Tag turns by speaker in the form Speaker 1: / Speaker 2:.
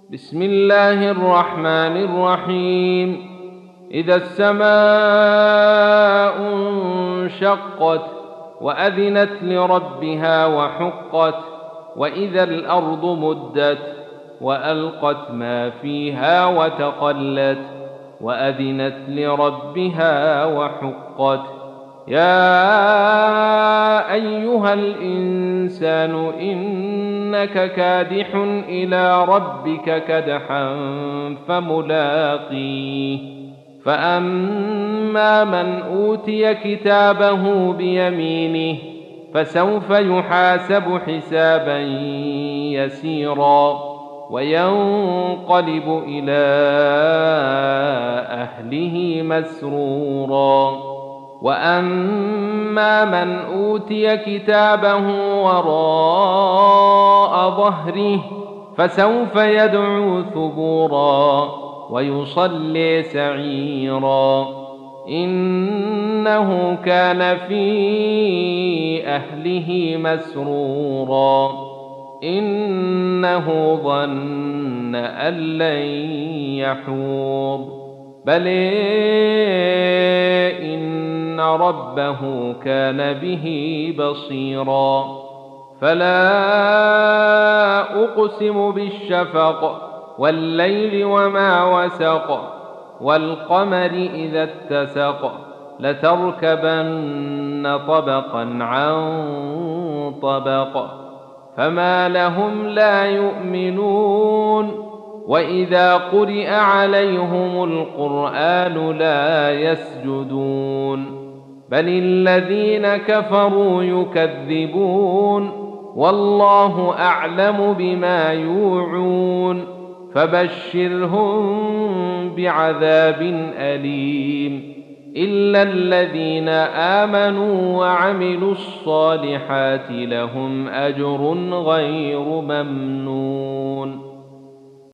Speaker 1: بسم الله الرحمن الرحيم. إذا السماء انشقت وأذنت لربها وحقت، وإذا الأرض مدت وألقت ما فيها وتخلت وأذنت لربها وحقت. يا أيها الإنسان إنك كادح إلى ربك كدحا فملاقيه. فأما من أوتي كتابه بيمينه فسوف يحاسب حسابا يسيرا وينقلب إلى أهله مسرورا. وأما من أوتي كتابه وراء ظهره فسوف يدعو ثبورا ويصلي سعيرا، إنه كان في أهله مسرورا، إنه ظن أن لن يحور. بل إن ربه كان به بصيرا. فلا أقسم بالشفق والليل وما وسق والقمر إذا اتسق لتركبن طبقا عن طبق فما لهم لا يؤمنون. وإذا قرئ عليهم القرآن لا يسجدون بل الذين كفروا يكذبون والله أعلم بما يوعون. فبشرهم بعذاب أليم إلا الذين آمنوا وعملوا الصالحات لهم أجر غير ممنون.